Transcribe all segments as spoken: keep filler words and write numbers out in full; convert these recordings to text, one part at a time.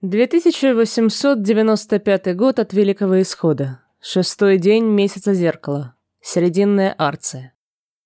две тысячи восемьсот девяносто пятый год от Великого Исхода. Шестой день месяца зеркала. Серединная Арция.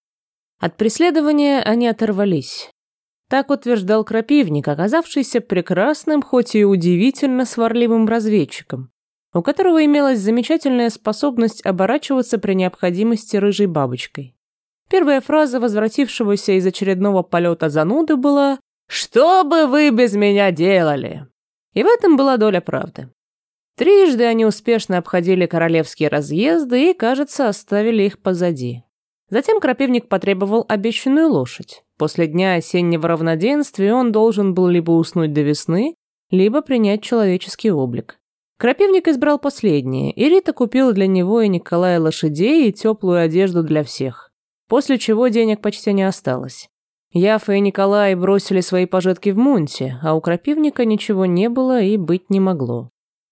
От преследования они оторвались. Так утверждал Крапивник, оказавшийся прекрасным, хоть и удивительно сварливым разведчиком, у которого имелась замечательная способность оборачиваться при необходимости рыжей бабочкой. Первая фраза возвратившегося из очередного полета зануды была «Что бы вы без меня делали?» И в этом была доля правды. Трижды они успешно обходили королевские разъезды и, кажется, оставили их позади. Затем Крапивник потребовал обещанную лошадь. После дня осеннего равноденствия он должен был либо уснуть до весны, либо принять человеческий облик. Крапивник избрал последнее, и Рита купила для него и Николая лошадей и теплую одежду для всех, после чего денег почти не осталось. Яфа и Николай бросили свои пожитки в Мунте, а у Крапивника ничего не было и быть не могло.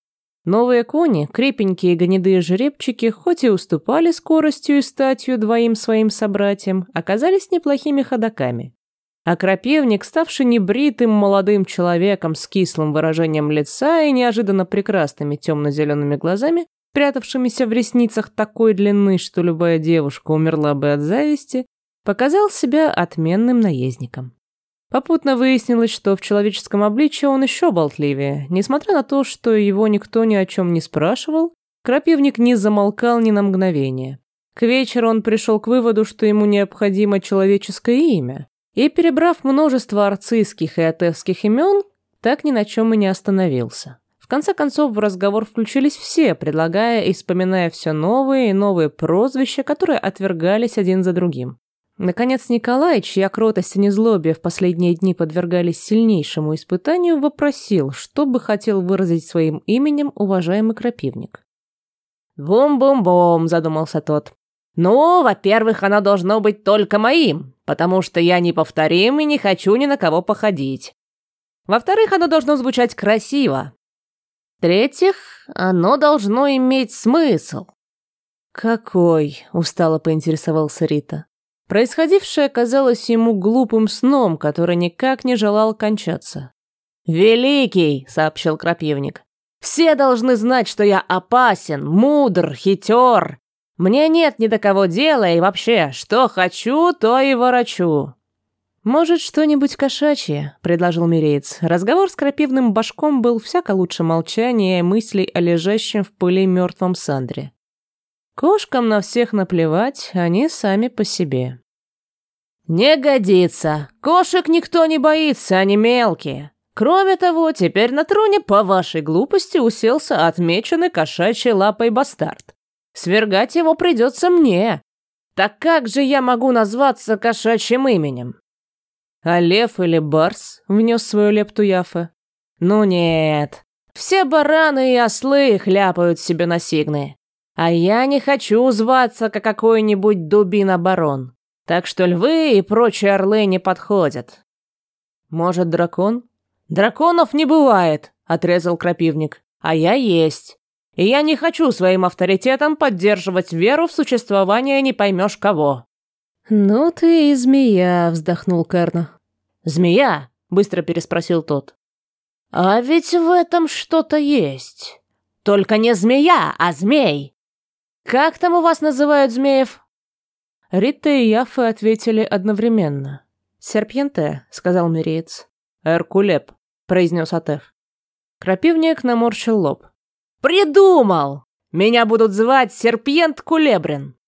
Новые кони, крепенькие гнедые жеребчики, хоть и уступали скоростью и статью двоим своим собратьям, оказались неплохими ходоками. А Крапивник, ставший небритым молодым человеком с кислым выражением лица и неожиданно прекрасными темно-зелеными глазами, прятавшимися в ресницах такой длины, что любая девушка умерла бы от зависти, показал себя отменным наездником. Попутно выяснилось, что в человеческом обличье он еще болтливее. Несмотря на то, что его никто ни о чем не спрашивал, Крапивник не замолкал ни на мгновение. К вечеру он пришел к выводу, что ему необходимо человеческое имя, и, перебрав множество арцийских и атевских имен, так ни на чем и не остановился. В конце концов, в разговор включились все, предлагая и вспоминая все новые и новые прозвища, которые отвергались один за другим. Наконец Николай, чья кротость и незлобие в последние дни подвергались сильнейшему испытанию, вопросил, что бы хотел выразить своим именем уважаемый Крапивник. «Бум-бум-бум», — задумался тот. «Ну, во-первых, оно должно быть только моим, потому что я неповторим и не хочу ни на кого походить. Во-вторых, оно должно звучать красиво. В-третьих, оно должно иметь смысл». «Какой?» — устало поинтересовался Рита. Происходившее казалось ему глупым сном, который никак не желал кончаться. «Великий», — сообщил Крапивник. «Все должны знать, что я опасен, мудр, хитер. Мне нет ни до кого дела, и вообще, что хочу, то и ворочу». «Может, что-нибудь кошачье?» — предложил Миреец. Разговор с крапивным башком был всяко лучше молчания и мыслей о лежащем в пыли мертвом Сандре. Кошкам на всех наплевать, они сами по себе. «Не годится. Кошек никто не боится, они мелкие. Кроме того, теперь на троне по вашей глупости уселся отмеченный кошачьей лапой бастард. Свергать его придется мне. Так как же я могу назваться кошачьим именем?» «А лев или барс?» — внес свою лепту Яфа. «Ну нет. Все бараны и ослы хляпают себе на сигны. А я не хочу зваться, как какой-нибудь дубина-барон. Так что львы и прочие орлы не подходят». «Может, дракон?» «Драконов не бывает», — отрезал Крапивник. «А я есть. И я не хочу своим авторитетом поддерживать веру в существование не поймешь кого». «Ну ты и змея», — вздохнул Керна. «Змея?» — быстро переспросил тот. «А ведь в этом что-то есть. Только не змея, а змей. Как там у вас называют змеев?» Рита и Яфа ответили одновременно. «Серпьенте», — сказал Миреец. «Эркулеп», — произнес Атеф. Крапивник наморщил лоб. «Придумал! Меня будут звать Серпьент Кулебрин».